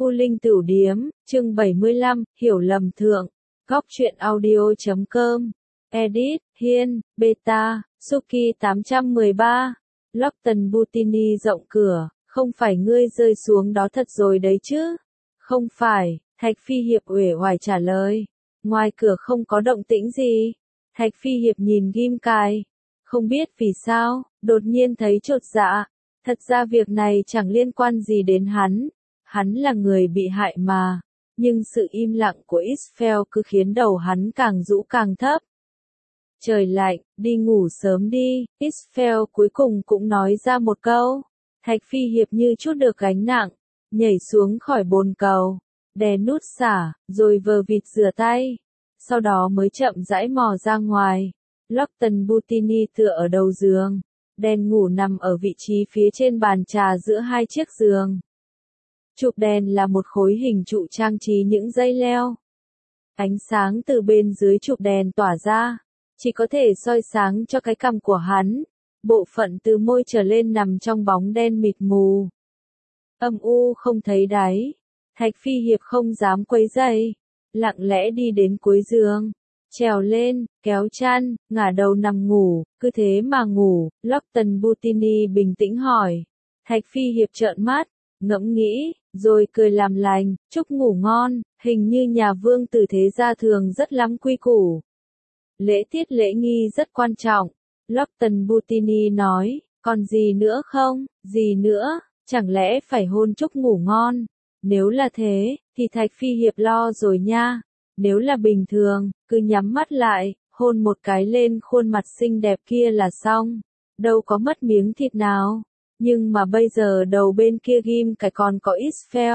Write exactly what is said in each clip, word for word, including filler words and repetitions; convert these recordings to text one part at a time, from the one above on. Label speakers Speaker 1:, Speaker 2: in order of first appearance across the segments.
Speaker 1: U Linh Tửu Điếm, chương bảy mươi lăm, hiểu lầm thượng, góc truyện audio chấm com, edit, Hiên, beta, Suki tám trăm mười ba, Lockton Butini rộng cửa, không phải ngươi rơi xuống đó thật rồi đấy chứ? Không phải, Thạch Phi Hiệp uể oải trả lời, ngoài cửa không có động tĩnh gì. Thạch Phi Hiệp nhìn ghim cài, không biết vì sao, đột nhiên thấy chột dạ, thật ra việc này chẳng liên quan gì đến hắn. Hắn là người bị hại mà, nhưng sự im lặng của Israel cứ khiến đầu hắn càng rũ càng thấp. Trời lạnh, đi ngủ sớm đi, Israel cuối cùng cũng nói ra một câu. Thạch Phi Hiệp như chút được gánh nặng, nhảy xuống khỏi bồn cầu, đè nút xả, rồi vờ vịt rửa tay, sau đó mới chậm rãi mò ra ngoài. Lockton Butini tựa ở đầu giường, đèn ngủ nằm ở vị trí phía trên bàn trà giữa hai chiếc giường. Chụp đèn là một khối hình trụ trang trí những dây leo. Ánh sáng từ bên dưới chụp đèn tỏa ra, chỉ có thể soi sáng cho cái cằm của hắn. Bộ phận từ môi trở lên nằm trong bóng đen mịt mù. Âm u không thấy đáy. Thạch Phi Hiệp không dám quấy rầy, lặng lẽ đi đến cuối giường, trèo lên, kéo chăn, ngả đầu nằm ngủ, cứ thế mà ngủ. Lockton Butini bình tĩnh hỏi. Thạch Phi Hiệp trợn mắt, ngẫm nghĩ, rồi cười làm lành, chúc ngủ ngon. Hình như nhà vương tử thế gia thường rất lắm quy củ. Lễ tiết lễ nghi rất quan trọng. Lockton Butini nói, còn gì nữa không, gì nữa, chẳng lẽ phải hôn chúc ngủ ngon? Nếu là thế, thì Thạch Phi Hiệp lo rồi nha. Nếu là bình thường, cứ nhắm mắt lại, hôn một cái lên khuôn mặt xinh đẹp kia là xong. Đâu có mất miếng thịt nào. Nhưng mà bây giờ đầu bên kia ghim cái còn có Israel.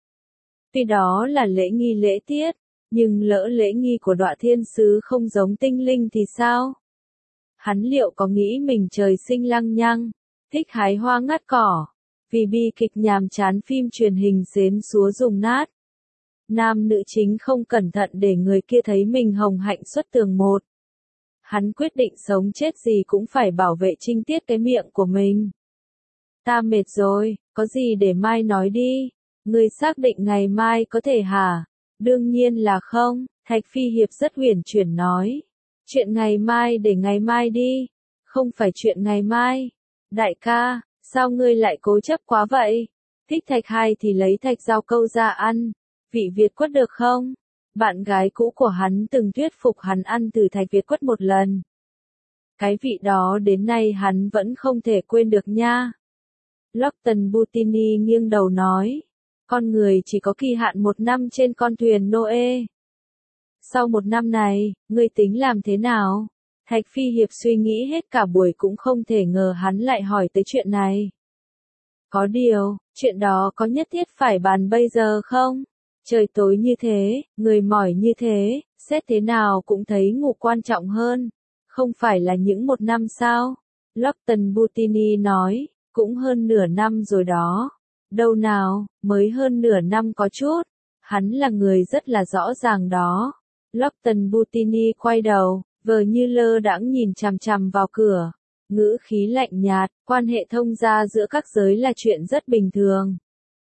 Speaker 1: Tuy đó là lễ nghi lễ tiết, nhưng lỡ lễ nghi của Đọa Thiên Sứ không giống tinh linh thì sao? Hắn liệu có nghĩ mình trời sinh lăng nhăng, thích hái hoa ngắt cỏ, vì bi kịch nhàm chán phim truyền hình xến xúa dùng nát. Nam nữ chính không cẩn thận để người kia thấy mình hồng hạnh xuất tường một. Hắn quyết định sống chết gì cũng phải bảo vệ trinh tiết cái miệng của mình. Ta mệt rồi, có gì để mai nói đi. Ngươi xác định ngày mai có thể hả? Đương nhiên là không, Thạch Phi Hiệp rất huyền chuyển nói. Chuyện ngày mai để ngày mai đi, không phải chuyện ngày mai. Đại ca, sao ngươi lại cố chấp quá vậy? Thích thạch hai thì lấy thạch rau câu ra ăn, vị Việt quất được không? Bạn gái cũ của hắn từng thuyết phục hắn ăn từ thạch Việt quất một lần. Cái vị đó đến nay hắn vẫn không thể quên được nha. Lockton Butini nghiêng đầu nói, con người chỉ có kỳ hạn một năm trên con thuyền Noe. Sau một năm này, ngươi tính làm thế nào? Thạch Phi Hiệp suy nghĩ hết cả buổi cũng không thể ngờ hắn lại hỏi tới chuyện này. Có điều, chuyện đó có nhất thiết phải bàn bây giờ không? Trời tối như thế, người mỏi như thế, xét thế nào cũng thấy ngủ quan trọng hơn. Không phải là những một năm sao? Lockton Butini nói, cũng hơn nửa năm rồi đó. Đâu nào, mới hơn nửa năm có chút. Hắn là người rất là rõ ràng đó. Lockton Butini quay đầu, vờ như lơ đãng nhìn chằm chằm vào cửa. Ngữ khí lạnh nhạt, quan hệ thông gia giữa các giới là chuyện rất bình thường.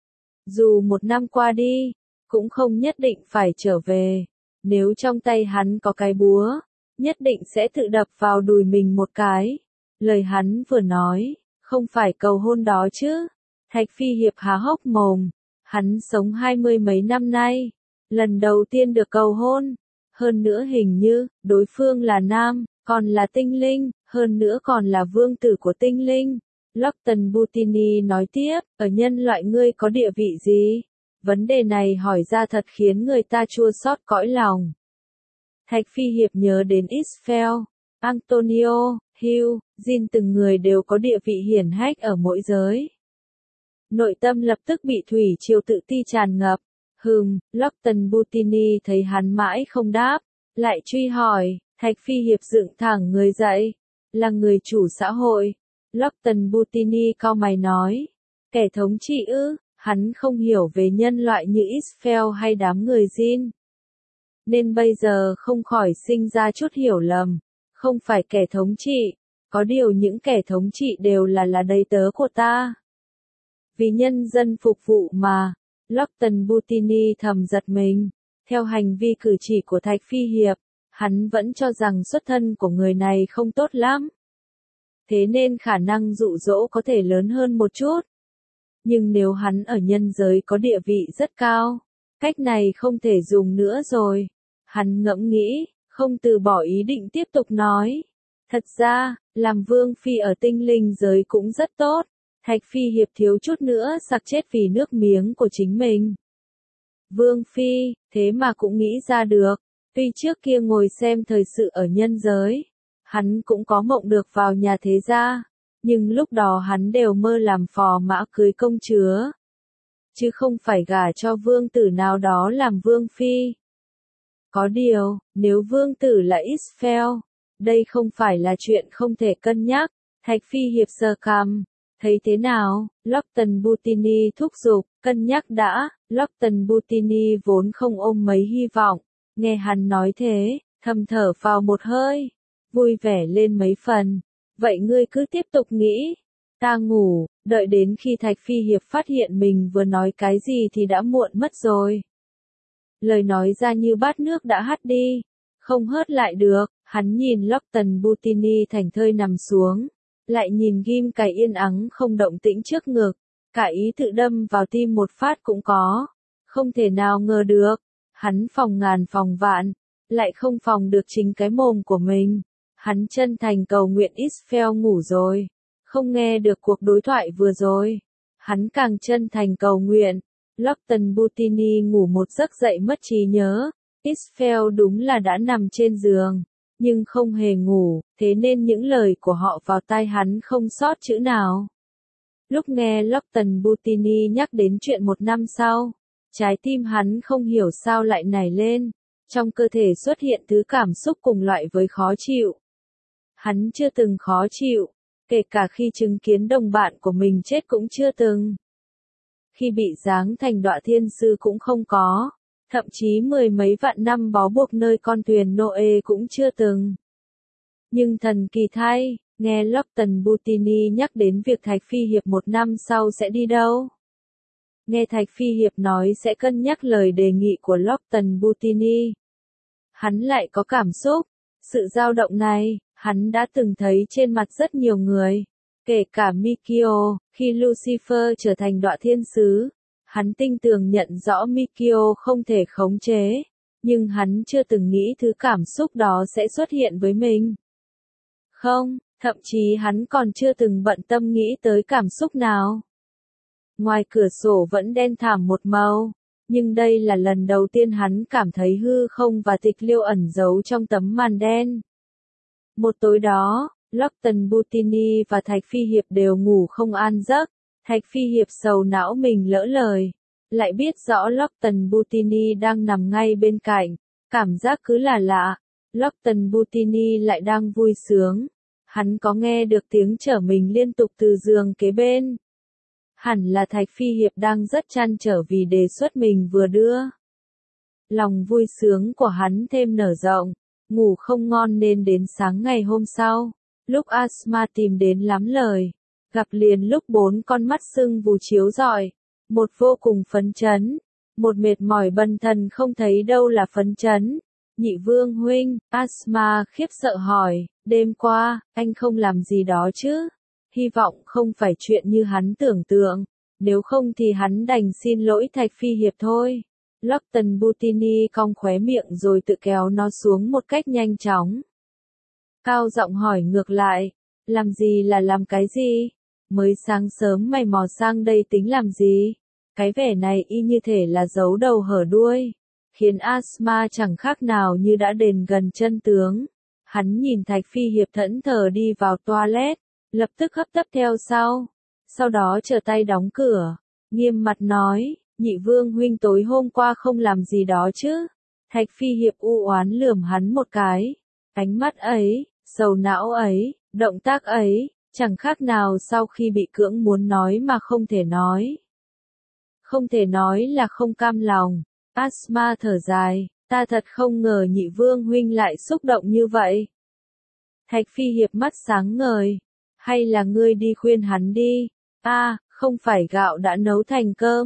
Speaker 1: Dù một năm qua đi, cũng không nhất định phải trở về. Nếu trong tay hắn có cái búa, nhất định sẽ tự đập vào đùi mình một cái. Lời hắn vừa nói, không phải cầu hôn đó chứ. Thạch Phi Hiệp há hốc mồm. Hắn sống hai mươi mấy năm nay, lần đầu tiên được cầu hôn. Hơn nữa hình như, đối phương là nam, còn là tinh linh, hơn nữa còn là vương tử của tinh linh. Lockton Butini nói tiếp, ở nhân loại ngươi có địa vị gì? Vấn đề này hỏi ra thật khiến người ta chua xót cõi lòng. Thạch Phi Hiệp nhớ đến Israel, Antonio, Hugh, Jin từng người đều có địa vị hiển hách ở mỗi giới. Nội tâm lập tức bị thủy triều tự ti tràn ngập. Hừm, Lockton Butini thấy hắn mãi không đáp, lại truy hỏi. Thạch Phi Hiệp dựng thẳng người dậy, là người chủ xã hội. Lockton Butini cau mày nói, kẻ thống trị ư? Hắn không hiểu về nhân loại như Israel hay đám người Jin, nên bây giờ không khỏi sinh ra chút hiểu lầm. Không phải kẻ thống trị, có điều những kẻ thống trị đều là là đầy tớ của ta. Vì nhân dân phục vụ mà. Locton Butini thầm giật mình. Theo hành vi cử chỉ của Thạch Phi Hiệp, hắn vẫn cho rằng xuất thân của người này không tốt lắm. Thế nên khả năng dụ dỗ có thể lớn hơn một chút. Nhưng nếu hắn ở nhân giới có địa vị rất cao, cách này không thể dùng nữa rồi. Hắn ngẫm nghĩ, không từ bỏ ý định tiếp tục nói. Thật ra, làm vương phi ở tinh linh giới cũng rất tốt. Thạch Phi Hiệp thiếu chút nữa sặc chết vì nước miếng của chính mình. Vương phi, thế mà cũng nghĩ ra được. Tuy trước kia ngồi xem thời sự ở nhân giới, hắn cũng có mộng được vào nhà thế gia, nhưng lúc đó hắn đều mơ làm phò mã cưới công chúa, chứ không phải gả cho vương tử nào đó làm vương phi. Có điều, nếu vương tử là Israel, đây không phải là chuyện không thể cân nhắc. Thạch Phi Hiệp sờ cằm, thấy thế nào? Locton Butini thúc giục, cân nhắc đã. Locton Butini vốn không ôm mấy hy vọng, nghe hắn nói thế, thầm thở vào một hơi, vui vẻ lên mấy phần. Vậy ngươi cứ tiếp tục nghĩ, ta ngủ. Đợi đến khi Thạch Phi Hiệp phát hiện mình vừa nói cái gì thì đã muộn mất rồi. Lời nói ra như bát nước đã hắt đi, không hớt lại được. Hắn nhìn Locton Butini thành thơi nằm xuống, lại nhìn ghim cài yên ắng không động tĩnh trước ngực, cả ý tự đâm vào tim một phát cũng có. Không thể nào ngờ được, hắn phòng ngàn phòng vạn, lại không phòng được chính cái mồm của mình. Hắn chân thành cầu nguyện Israel ngủ rồi, không nghe được cuộc đối thoại vừa rồi. Hắn càng chân thành cầu nguyện, Locton Butini ngủ một giấc dậy mất trí nhớ. Israel đúng là đã nằm trên giường, nhưng không hề ngủ, thế nên những lời của họ vào tai hắn không sót chữ nào. Lúc nghe Locton Butini nhắc đến chuyện một năm sau, trái tim hắn không hiểu sao lại nảy lên, trong cơ thể xuất hiện thứ cảm xúc cùng loại với khó chịu. Hắn chưa từng khó chịu, kể cả khi chứng kiến đồng bạn của mình chết cũng chưa từng. Khi bị giáng thành đọa thiên sư cũng không có, thậm chí mười mấy vạn năm bó buộc nơi con thuyền Noe cũng chưa từng. Nhưng thần kỳ thay, nghe Locton Butini nhắc đến việc Thạch Phi Hiệp một năm sau sẽ đi đâu. Nghe Thạch Phi Hiệp nói sẽ cân nhắc lời đề nghị của Locton Butini, hắn lại có cảm xúc. Sự dao động này, hắn đã từng thấy trên mặt rất nhiều người, kể cả Mikio. Khi Lucifer trở thành đọa thiên sứ, hắn tinh tường nhận rõ Mikio không thể khống chế, nhưng hắn chưa từng nghĩ thứ cảm xúc đó sẽ xuất hiện với mình. Không, thậm chí hắn còn chưa từng bận tâm nghĩ tới cảm xúc nào. Ngoài cửa sổ vẫn đen thảm một màu, nhưng đây là lần đầu tiên hắn cảm thấy hư không và tịch liêu ẩn giấu trong tấm màn đen. Một tối đó, Locton Butini và Thạch Phi Hiệp đều ngủ không an giấc. Thạch Phi Hiệp sầu não mình lỡ lời, lại biết rõ Locton Butini đang nằm ngay bên cạnh, cảm giác cứ là lạ. Locton Butini lại đang vui sướng, hắn có nghe được tiếng trở mình liên tục từ giường kế bên. Hẳn là Thạch Phi Hiệp đang rất trăn trở vì đề xuất mình vừa đưa. Lòng vui sướng của hắn thêm nở rộng, ngủ không ngon nên đến sáng ngày hôm sau, lúc Asma tìm đến lắm lời, gặp liền lúc bốn con mắt sưng vù chiếu rọi, một vô cùng phấn chấn, một mệt mỏi bần thần không thấy đâu là phấn chấn. Nhị vương huynh, Asma khiếp sợ hỏi, đêm qua, anh không làm gì đó chứ? Hy vọng không phải chuyện như hắn tưởng tượng, nếu không thì hắn đành xin lỗi Thạch Phi Hiệp thôi. Locton Butini cong khóe miệng rồi tự kéo nó xuống một cách nhanh chóng. Cao giọng hỏi ngược lại, làm gì là làm cái gì? Mới sáng sớm mày mò sang đây tính làm gì? Cái vẻ này y như thể là giấu đầu hở đuôi, khiến Asma chẳng khác nào như đã đền gần chân tướng. Hắn nhìn Thạch Phi Hiệp thẫn thờ đi vào toilet, lập tức hấp tấp theo sau, sau đó trở tay đóng cửa, nghiêm mặt nói, nhị vương huynh tối hôm qua không làm gì đó chứ? Thạch Phi Hiệp u oán lườm hắn một cái, ánh mắt ấy, sầu não ấy, động tác ấy, chẳng khác nào sau khi bị cưỡng muốn nói mà không thể nói. Không thể nói là không cam lòng. Asma thở dài, ta thật không ngờ nhị vương huynh lại xúc động như vậy. Thạch Phi Hiệp mắt sáng ngời, hay là ngươi đi khuyên hắn đi? A, à, không phải gạo đã nấu thành cơm,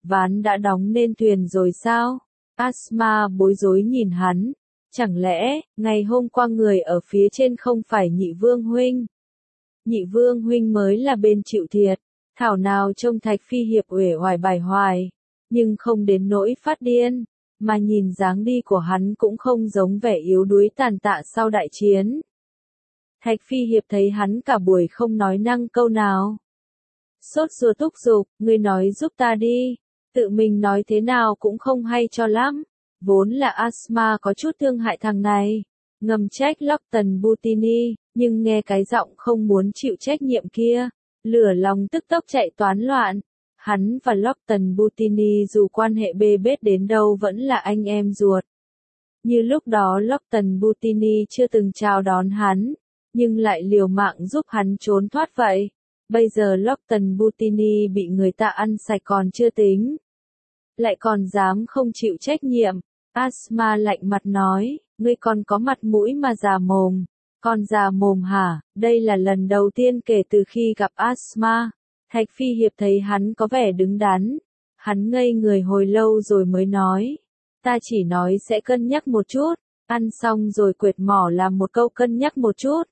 Speaker 1: ván đã đóng nên thuyền rồi sao? Asma bối rối nhìn hắn. Chẳng lẽ, ngày hôm qua người ở phía trên không phải Nhị Vương huynh? Nhị Vương huynh mới là bên chịu thiệt. Thảo nào trông Thạch Phi Hiệp uể oải bài hoài, nhưng không đến nỗi phát điên, mà nhìn dáng đi của hắn cũng không giống vẻ yếu đuối tàn tạ sau đại chiến. Thạch Phi Hiệp thấy hắn cả buổi không nói năng câu nào. Sốt ruột thúc giục, ngươi nói giúp ta đi, tự mình nói thế nào cũng không hay cho lắm. Vốn là Asma có chút thương hại thằng này, ngầm trách Lockton Butini, nhưng nghe cái giọng không muốn chịu trách nhiệm kia, lửa lòng tức tốc chạy toán loạn. Hắn và Lockton Butini dù quan hệ bê bết đến đâu vẫn là anh em ruột. Như lúc đó Lockton Butini chưa từng chào đón hắn, nhưng lại liều mạng giúp hắn trốn thoát vậy. Bây giờ Lockton Butini bị người ta ăn sạch còn chưa tính, lại còn dám không chịu trách nhiệm. Asma lạnh mặt nói, ngươi còn có mặt mũi mà già mồm. Còn già mồm hả? Đây là lần đầu tiên kể từ khi gặp Asma. Thạch Phi Hiệp thấy hắn có vẻ đứng đắn. Hắn ngây người hồi lâu rồi mới nói. Ta chỉ nói sẽ cân nhắc một chút. Ăn xong rồi quệt mỏ làm một câu cân nhắc một chút.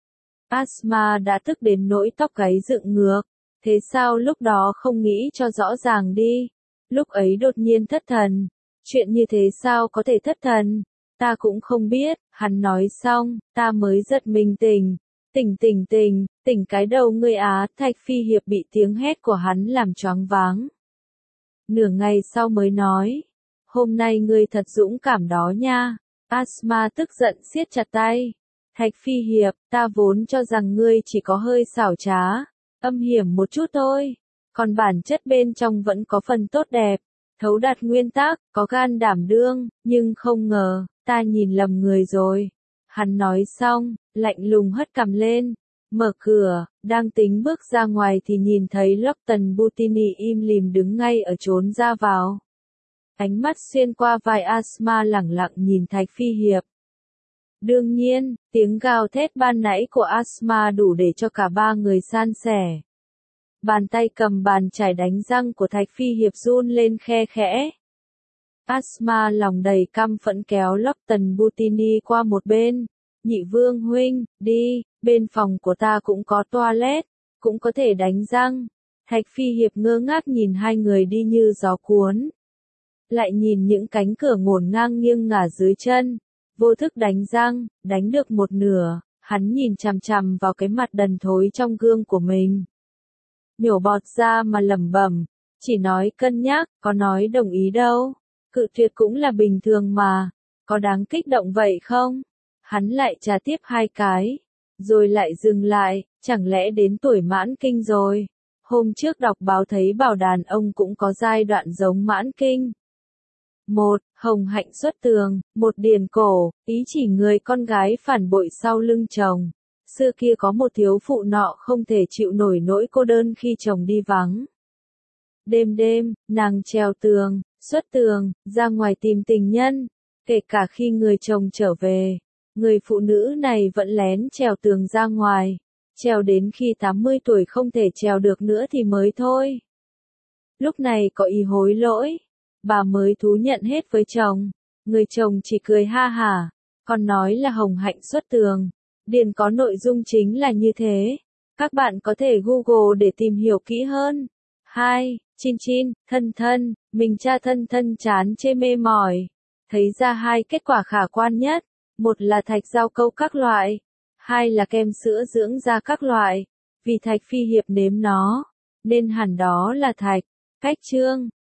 Speaker 1: Asma đã tức đến nỗi tóc gáy dựng ngược. Thế sao lúc đó không nghĩ cho rõ ràng đi? Lúc ấy đột nhiên thất thần. Chuyện như thế sao có thể thất thần? Ta cũng không biết. Hắn nói xong, ta mới giật mình tỉnh. Tỉnh tỉnh tỉnh, tỉnh cái đầu ngươi á. Thạch Phi Hiệp bị tiếng hét của hắn làm choáng váng. Nửa ngày sau mới nói. Hôm nay ngươi thật dũng cảm đó nha. Asma tức giận siết chặt tay. Thạch Phi Hiệp, ta vốn cho rằng ngươi chỉ có hơi xảo trá, âm hiểm một chút thôi. Còn bản chất bên trong vẫn có phần tốt đẹp. Thấu đạt nguyên tắc, có gan đảm đương, nhưng không ngờ, ta nhìn lầm người rồi. Hắn nói xong, lạnh lùng hất cằm lên, mở cửa, đang tính bước ra ngoài thì nhìn thấy Lockton Butini im lìm đứng ngay ở chốn ra vào. Ánh mắt xuyên qua vai Asma lẳng lặng nhìn Thạch Phi Hiệp. Đương nhiên, tiếng gào thét ban nãy của Asma đủ để cho cả ba người san sẻ. Bàn tay cầm bàn chải đánh răng của Thạch Phi Hiệp run lên khe khẽ. Asma lòng đầy căm phẫn kéo Lockton Butini qua một bên. Nhị Vương huynh, đi, bên phòng của ta cũng có toilet, cũng có thể đánh răng. Thạch Phi Hiệp ngơ ngác nhìn hai người đi như gió cuốn. Lại nhìn những cánh cửa ngổn ngang nghiêng ngả dưới chân. Vô thức đánh răng, đánh được một nửa, hắn nhìn chằm chằm vào cái mặt đần thối trong gương của mình. Nhổ bọt ra mà lẩm bẩm, chỉ nói cân nhắc, có nói đồng ý đâu. Cự tuyệt cũng là bình thường mà, có đáng kích động vậy không? Hắn lại trà tiếp hai cái, rồi lại dừng lại, chẳng lẽ đến tuổi mãn kinh rồi? Hôm trước đọc báo thấy bảo đàn ông cũng có giai đoạn giống mãn kinh. Một, hồng hạnh xuất tường, một điền cổ, ý chỉ người con gái phản bội sau lưng chồng. Xưa kia có một thiếu phụ nọ không thể chịu nổi nỗi cô đơn khi chồng đi vắng. Đêm đêm, nàng trèo tường, xuất tường, ra ngoài tìm tình nhân. Kể cả khi người chồng trở về, người phụ nữ này vẫn lén trèo tường ra ngoài. Trèo đến khi tám mươi tuổi không thể trèo được nữa thì mới thôi. Lúc này có ý hối lỗi. Bà mới thú nhận hết với chồng. Người chồng chỉ cười ha hả, còn nói là hồng hạnh xuất tường. Điền có nội dung chính là như thế. Các bạn có thể Google để tìm hiểu kỹ hơn. hai. Chin chin, thân thân, mình cha thân thân chán chê mê mỏi. Thấy ra hai kết quả khả quan nhất. Một là thạch rau câu các loại. Hai là kem sữa dưỡng da các loại. Vì Thạch Phi Hiệp nếm nó, nên hẳn đó là thạch. Cách chương